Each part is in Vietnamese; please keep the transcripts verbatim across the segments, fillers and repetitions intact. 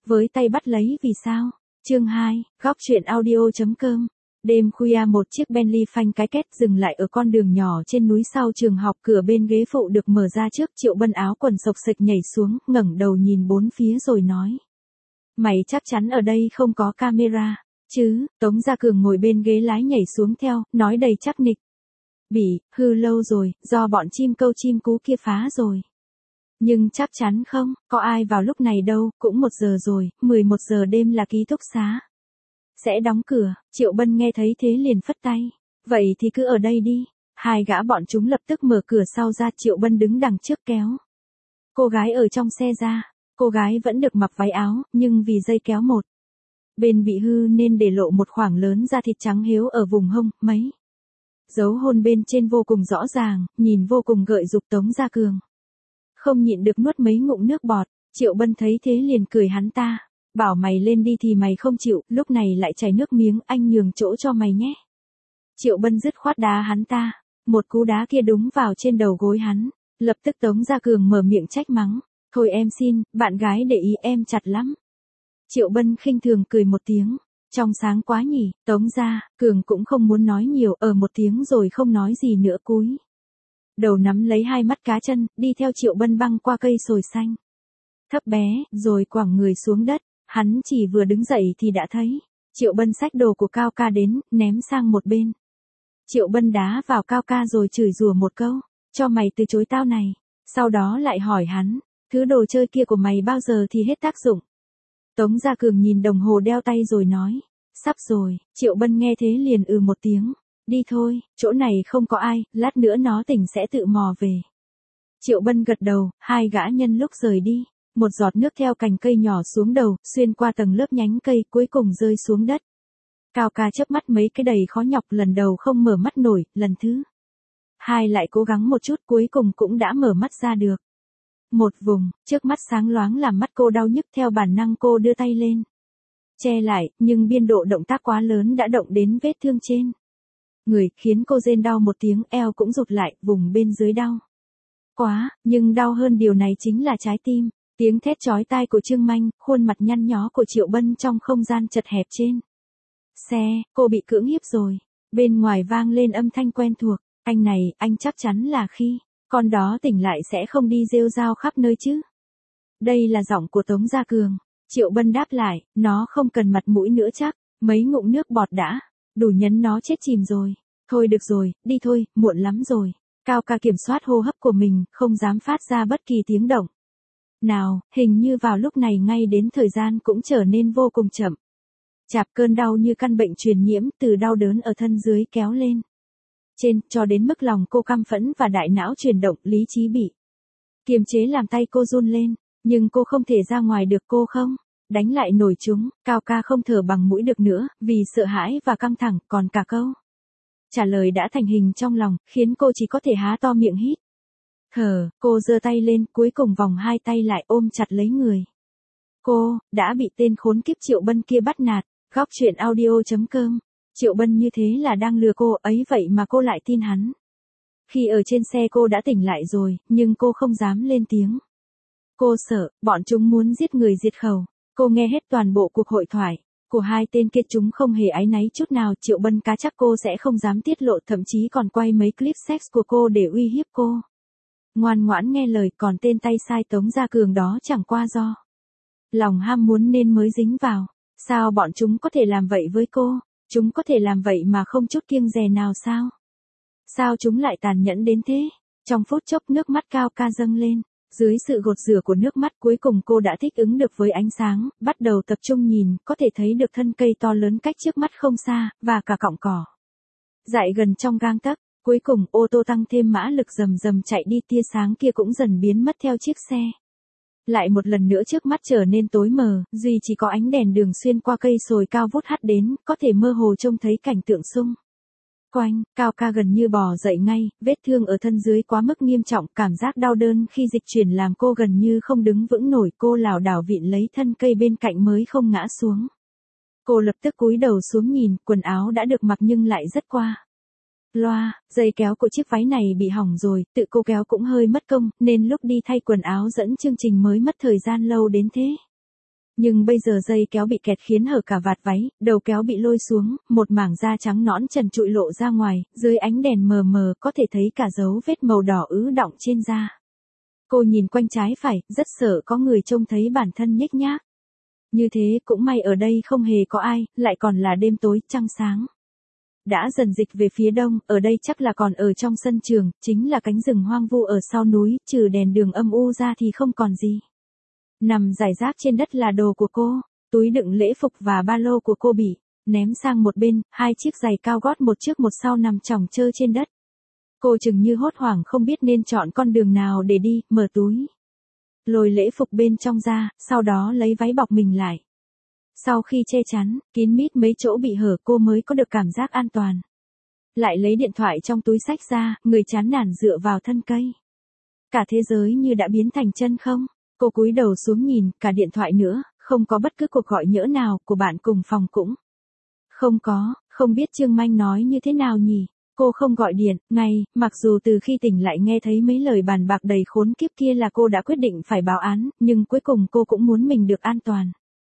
với tay bắt lấy vì sao. Chương hai, góc truyện audio.com. Đêm khuya một chiếc Bentley phanh cái két dừng lại ở con đường nhỏ trên núi sau trường học, cửa bên ghế phụ được mở ra trước. Triệu Bân áo quần xộc xệch nhảy xuống, ngẩng đầu nhìn bốn phía rồi nói. Mày chắc chắn ở đây không có camera, chứ? Tống Gia Cường ngồi bên ghế lái nhảy xuống theo, nói đầy chắc nịch. Bị, hư lâu rồi, do bọn chim câu chim cú kia phá rồi. Nhưng chắc chắn không, có ai vào lúc này đâu, cũng một giờ rồi, mười một giờ đêm là ký túc xá. Sẽ đóng cửa. Triệu Bân nghe thấy thế liền phất tay. Vậy thì cứ ở đây đi. Hai gã bọn chúng lập tức mở cửa sau ra. Triệu Bân đứng đằng trước kéo cô gái ở trong xe ra. Cô gái vẫn được mặc váy áo, nhưng vì dây kéo một bên bị hư nên để lộ một khoảng lớn da thịt trắng hiếu ở vùng hông. Mấy dấu hôn bên trên vô cùng rõ ràng, nhìn vô cùng gợi dục Tống Gia Cường. Không nhịn được nuốt mấy ngụm nước bọt. Triệu Bân thấy thế liền cười hắn ta. Bảo mày lên đi thì mày không chịu, lúc này lại chảy nước miếng, anh nhường chỗ cho mày nhé. Triệu Bân dứt khoát đá hắn ta. Một cú đá kia đúng vào trên đầu gối hắn. Lập tức Tống Gia Cường mở miệng trách mắng. Thôi em xin, bạn gái để ý em chặt lắm. Triệu Bân khinh thường cười một tiếng. Trong sáng quá nhỉ. Tống Gia Cường cũng không muốn nói nhiều, ở một tiếng rồi không nói gì nữa, cúi đầu nắm lấy hai mắt cá chân, đi theo Triệu Bân băng qua cây sồi xanh thấp bé, rồi quẳng người xuống đất. Hắn chỉ vừa đứng dậy thì đã thấy Triệu Bân xách đồ của Cao Ca đến, ném sang một bên. Triệu Bân đá vào Cao Ca rồi chửi rủa một câu, cho mày từ chối tao này. Sau đó lại hỏi hắn, thứ đồ chơi kia của mày bao giờ thì hết tác dụng. Tống Gia Cường nhìn đồng hồ đeo tay rồi nói, sắp rồi. Triệu Bân nghe thế liền ừ một tiếng, đi thôi, chỗ này không có ai, lát nữa nó tỉnh sẽ tự mò về. Triệu Bân gật đầu, hai gã nhân lúc rời đi. Một giọt nước theo cành cây nhỏ xuống đầu, xuyên qua tầng lớp nhánh cây, cuối cùng rơi xuống đất. Cao Ca chớp mắt mấy cái đầy khó nhọc, lần đầu không mở mắt nổi, lần thứ hai lại cố gắng một chút, cuối cùng cũng đã mở mắt ra được. Một vùng, trước mắt sáng loáng làm mắt cô đau nhức, theo bản năng cô đưa tay lên che lại, nhưng biên độ động tác quá lớn đã động đến vết thương trên người, khiến cô rên đau một tiếng, eo cũng rụt lại, vùng bên dưới đau quá, nhưng đau hơn điều này chính là trái tim. Tiếng thét chói tai của Trương Manh, khuôn mặt nhăn nhó của Triệu Bân trong không gian chật hẹp trên xe, cô bị cưỡng hiếp rồi. Bên ngoài vang lên âm thanh quen thuộc, anh này, anh chắc chắn là khi con đó tỉnh lại sẽ không đi rêu rao khắp nơi chứ. Đây là giọng của Tống Gia Cường. Triệu Bân đáp lại, nó không cần mặt mũi nữa chắc, mấy ngụm nước bọt đã đủ nhấn nó chết chìm rồi. Thôi được rồi, đi thôi, muộn lắm rồi. Cao Ca kiểm soát hô hấp của mình, không dám phát ra bất kỳ tiếng động nào, hình như vào lúc này ngay đến thời gian cũng trở nên vô cùng chậm chạp, cơn đau như căn bệnh truyền nhiễm, từ đau đớn ở thân dưới kéo lên trên, cho đến mức lòng cô căm phẫn và đại não chuyển động, lý trí bị kiềm chế làm tay cô run lên, nhưng cô không thể ra ngoài được, cô không đánh lại nổi chúng. Cao Ca không thở bằng mũi được nữa, vì sợ hãi và căng thẳng, còn cả câu trả lời đã thành hình trong lòng, khiến cô chỉ có thể há to miệng hít thở. Cô giơ tay lên, cuối cùng vòng hai tay lại ôm chặt lấy người cô, đã bị tên khốn kiếp Triệu Bân kia bắt nạt. Góc truyện audio.com. Triệu Bân như thế là đang lừa cô ấy, vậy mà cô lại tin hắn. Khi ở trên xe cô đã tỉnh lại rồi, nhưng cô không dám lên tiếng. Cô sợ, bọn chúng muốn giết người diệt khẩu. Cô nghe hết toàn bộ cuộc hội thoại của hai tên kia, chúng không hề áy náy chút nào. Triệu Bân cá chắc cô sẽ không dám tiết lộ, thậm chí còn quay mấy clip sex của cô để uy hiếp cô. Ngoan ngoãn nghe lời, còn tên tay sai Tống Gia Cường đó chẳng qua do lòng ham muốn nên mới dính vào. Sao bọn chúng có thể làm vậy với cô? Chúng có thể làm vậy mà không chút kiêng dè nào sao? Sao chúng lại tàn nhẫn đến thế? Trong phút chốc nước mắt Cao Ca dâng lên. Dưới sự gột rửa của nước mắt, cuối cùng cô đã thích ứng được với ánh sáng, bắt đầu tập trung nhìn, có thể thấy được thân cây to lớn cách trước mắt không xa, và cả cọng cỏ dại gần trong gang tấc. Cuối cùng ô tô tăng thêm mã lực rầm rầm chạy đi, tia sáng kia cũng dần biến mất theo chiếc xe. Lại một lần nữa trước mắt trở nên tối mờ, duy chỉ có ánh đèn đường xuyên qua cây sồi cao vút hắt đến, có thể mơ hồ trông thấy cảnh tượng xung quanh. Cao Ca gần như bò dậy ngay, vết thương ở thân dưới quá mức nghiêm trọng, cảm giác đau đớn khi dịch chuyển làm cô gần như không đứng vững nổi, cô lảo đảo vịn lấy thân cây bên cạnh mới không ngã xuống. Cô lập tức cúi đầu xuống nhìn, quần áo đã được mặc nhưng lại rất qua loa, dây kéo của chiếc váy này bị hỏng rồi, tự cô kéo cũng hơi mất công, nên lúc đi thay quần áo dẫn chương trình mới mất thời gian lâu đến thế. Nhưng bây giờ dây kéo bị kẹt khiến hở cả vạt váy, đầu kéo bị lôi xuống, một mảng da trắng nõn trần trụi lộ ra ngoài, dưới ánh đèn mờ mờ có thể thấy cả dấu vết màu đỏ ứ đọng trên da. Cô nhìn quanh trái phải, rất sợ có người trông thấy bản thân nhếch nhác. Như thế cũng may ở đây không hề có ai, lại còn là đêm tối, trăng sáng. Đã dần dịch về phía đông, ở đây chắc là còn ở trong sân trường, chính là cánh rừng hoang vu ở sau núi, trừ đèn đường âm u ra thì không còn gì. Nằm rải rác trên đất là đồ của cô, túi đựng lễ phục và ba lô của cô bị ném sang một bên, hai chiếc giày cao gót một trước một sau nằm chồng chơ trên đất. Cô chừng như hốt hoảng không biết nên chọn con đường nào để đi, mở túi, lôi lễ phục bên trong ra, sau đó lấy váy bọc mình lại. Sau khi che chắn, kín mít mấy chỗ bị hở cô mới có được cảm giác an toàn. Lại lấy điện thoại trong túi xách ra, người chán nản dựa vào thân cây. Cả thế giới như đã biến thành chân không. Cô cúi đầu xuống nhìn, cả điện thoại nữa, không có bất cứ cuộc gọi nhỡ nào, của bạn cùng phòng cũng không có, không biết Trương Manh nói như thế nào nhỉ. Cô không gọi điện, ngay, mặc dù từ khi tỉnh lại nghe thấy mấy lời bàn bạc đầy khốn kiếp kia là cô đã quyết định phải báo án, nhưng cuối cùng cô cũng muốn mình được an toàn.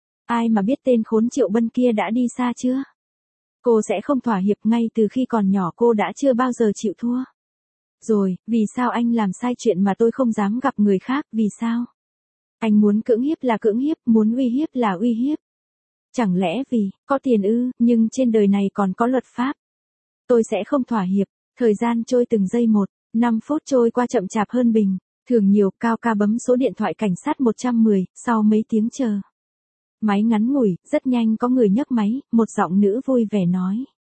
Ai mà biết tên khốn Triệu Bân kia đã đi xa chưa? Cô sẽ không thỏa hiệp, ngay từ khi còn nhỏ cô đã chưa bao giờ chịu thua. Rồi, vì sao anh làm sai chuyện mà tôi không dám gặp người khác, vì sao? Anh muốn cưỡng hiếp là cưỡng hiếp, muốn uy hiếp là uy hiếp. Chẳng lẽ vì, có tiền ư, nhưng trên đời này còn có luật pháp. Tôi sẽ không thỏa hiệp. Thời gian trôi từng giây một, năm phút trôi qua chậm chạp hơn bình. Thường nhiều, Cao ca bấm số điện thoại cảnh sát một trăm mười, sau mấy tiếng chờ. Máy ngắn ngủi, rất nhanh có người nhấc máy, một giọng nữ vui vẻ nói.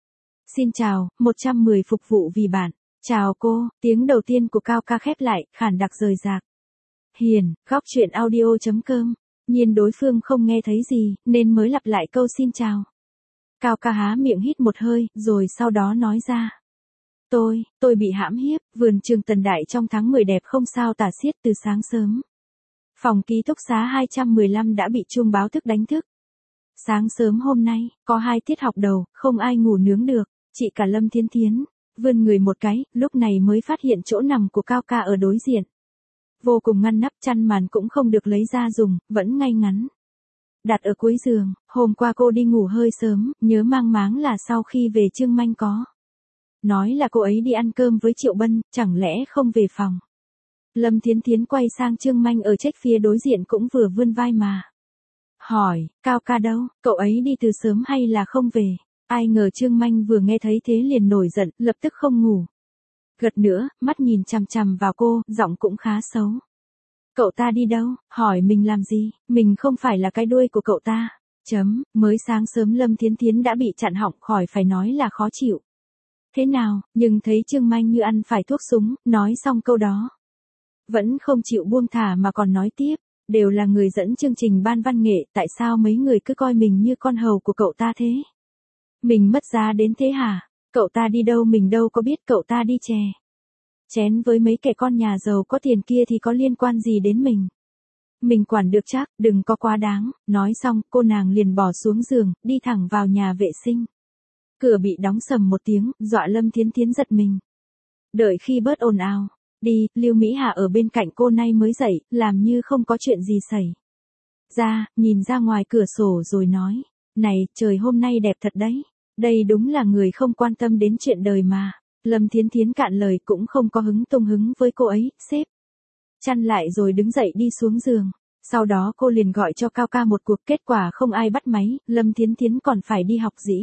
Xin chào, một trăm mười phục vụ vì bạn. Chào cô, tiếng đầu tiên của Cao ca khép lại, khản đặc rời rạc. Hiền, góc chuyện audio chấm com. Nhiên đối phương không nghe thấy gì, nên mới lặp lại câu xin chào. Cao ca há miệng hít một hơi, rồi sau đó nói ra. Tôi, tôi bị hãm hiếp, vườn trường Tần Đại trong tháng mười đẹp không sao tả xiết từ sáng sớm. Phòng ký túc xá hai trăm mười lăm đã bị chuông báo thức đánh thức. Sáng sớm hôm nay, có hai tiết học đầu, không ai ngủ nướng được, chị cả Lâm Thiến Thiến, vươn người một cái, lúc này mới phát hiện chỗ nằm của Cao ca ở đối diện. Vô cùng ngăn nắp, chăn màn cũng không được lấy ra dùng, vẫn ngay ngắn. Đặt ở cuối giường, hôm qua cô đi ngủ hơi sớm, nhớ mang máng là sau khi về Trương Manh có nói là cô ấy đi ăn cơm với Triệu Bân, chẳng lẽ không về phòng. Lâm Thiến Thiến quay sang Trương Manh ở trách phía đối diện cũng vừa vươn vai mà hỏi, Cao ca đâu, cậu ấy đi từ sớm hay là không về? Ai ngờ Trương Manh vừa nghe thấy thế liền nổi giận, lập tức không ngủ. Gật nữa, mắt nhìn chằm chằm vào cô, giọng cũng khá xấu. Cậu ta đi đâu, hỏi mình làm gì, mình không phải là cái đuôi của cậu ta. Chấm, mới sáng sớm Lâm Thiến Thiến đã bị chặn họng, khỏi phải nói là khó chịu. Thế nào, nhưng thấy Trương Manh như ăn phải thuốc súng, nói xong câu đó. Vẫn không chịu buông thả mà còn nói tiếp, đều là người dẫn chương trình ban văn nghệ, tại sao mấy người cứ coi mình như con hầu của cậu ta thế? Mình mất giá đến thế hả? Cậu ta đi đâu mình đâu có biết, cậu ta đi chè chén với mấy kẻ con nhà giàu có tiền kia thì có liên quan gì đến mình. Mình quản được chắc, đừng có quá đáng. Nói xong, cô nàng liền bỏ xuống giường, đi thẳng vào nhà vệ sinh. Cửa bị đóng sầm một tiếng, dọa Lâm Thiến Thiến giật mình. Đợi khi bớt ồn ào đi, Lưu Mỹ Hà ở bên cạnh cô nay mới dậy, làm như không có chuyện gì xảy ra, nhìn ra ngoài cửa sổ rồi nói, này, trời hôm nay đẹp thật đấy. Đây đúng là người không quan tâm đến chuyện đời mà. Lâm Thiến Thiến cạn lời cũng không có hứng tung hứng với cô ấy, xếp chăn lại rồi đứng dậy đi xuống giường. Sau đó cô liền gọi cho Cao ca một cuộc, kết quả không ai bắt máy, Lâm Thiến Thiến còn phải đi học dĩ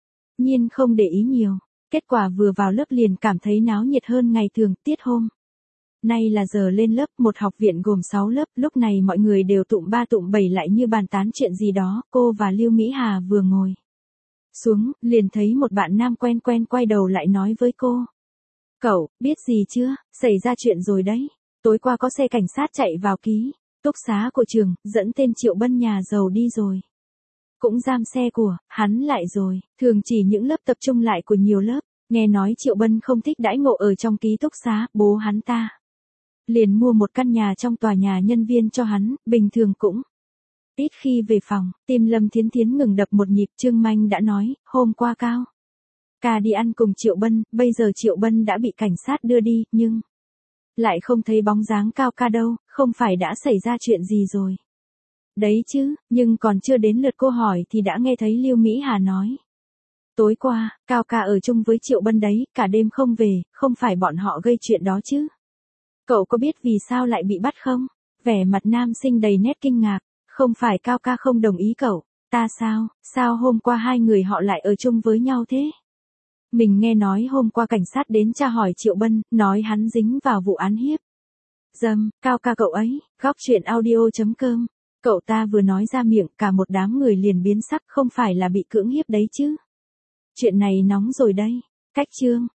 nhiên không để ý nhiều. Kết quả vừa vào lớp liền cảm thấy náo nhiệt hơn ngày thường, tiết hôm nay là giờ lên lớp, một học viện gồm sáu lớp, lúc này mọi người đều tụm ba tụm bảy lại như bàn tán chuyện gì đó, cô và Lưu Mỹ Hà vừa ngồi xuống, liền thấy một bạn nam quen quen quay đầu lại nói với cô. Cậu, biết gì chưa, xảy ra chuyện rồi đấy. Tối qua có xe cảnh sát chạy vào ký túc xá của trường, dẫn tên Triệu Bân nhà giàu đi rồi. Cũng giam xe của hắn lại rồi, thường chỉ những lớp tập trung lại của nhiều lớp. Nghe nói Triệu Bân không thích đãi ngộ ở trong ký túc xá, bố hắn ta liền mua một căn nhà trong tòa nhà nhân viên cho hắn, bình thường cũng ít khi về phòng. Tim Lâm Thiến Thiến ngừng đập một nhịp. Trương Manh đã nói, hôm qua Cao ca đi ăn cùng Triệu Bân, bây giờ Triệu Bân đã bị cảnh sát đưa đi, nhưng lại không thấy bóng dáng Cao ca đâu, không phải đã xảy ra chuyện gì rồi. Đấy chứ, nhưng còn chưa đến lượt cô hỏi thì đã nghe thấy Lưu Mỹ Hà nói. Tối qua, Cao ca ở chung với Triệu Bân đấy, cả đêm không về, không phải bọn họ gây chuyện đó chứ. Cậu có biết vì sao lại bị bắt không? Vẻ mặt nam sinh đầy nét kinh ngạc, không phải Cao ca không đồng ý cậu, ta sao, sao hôm qua hai người họ lại ở chung với nhau thế? Mình nghe nói hôm qua cảnh sát đến tra hỏi Triệu Bân, nói hắn dính vào vụ án hiếp dâm, Cao ca cậu ấy, góc chuyện audio chấm com. Cậu ta vừa nói ra miệng, cả một đám người liền biến sắc, không phải là bị cưỡng hiếp đấy chứ. Chuyện này nóng rồi đây. Cách chương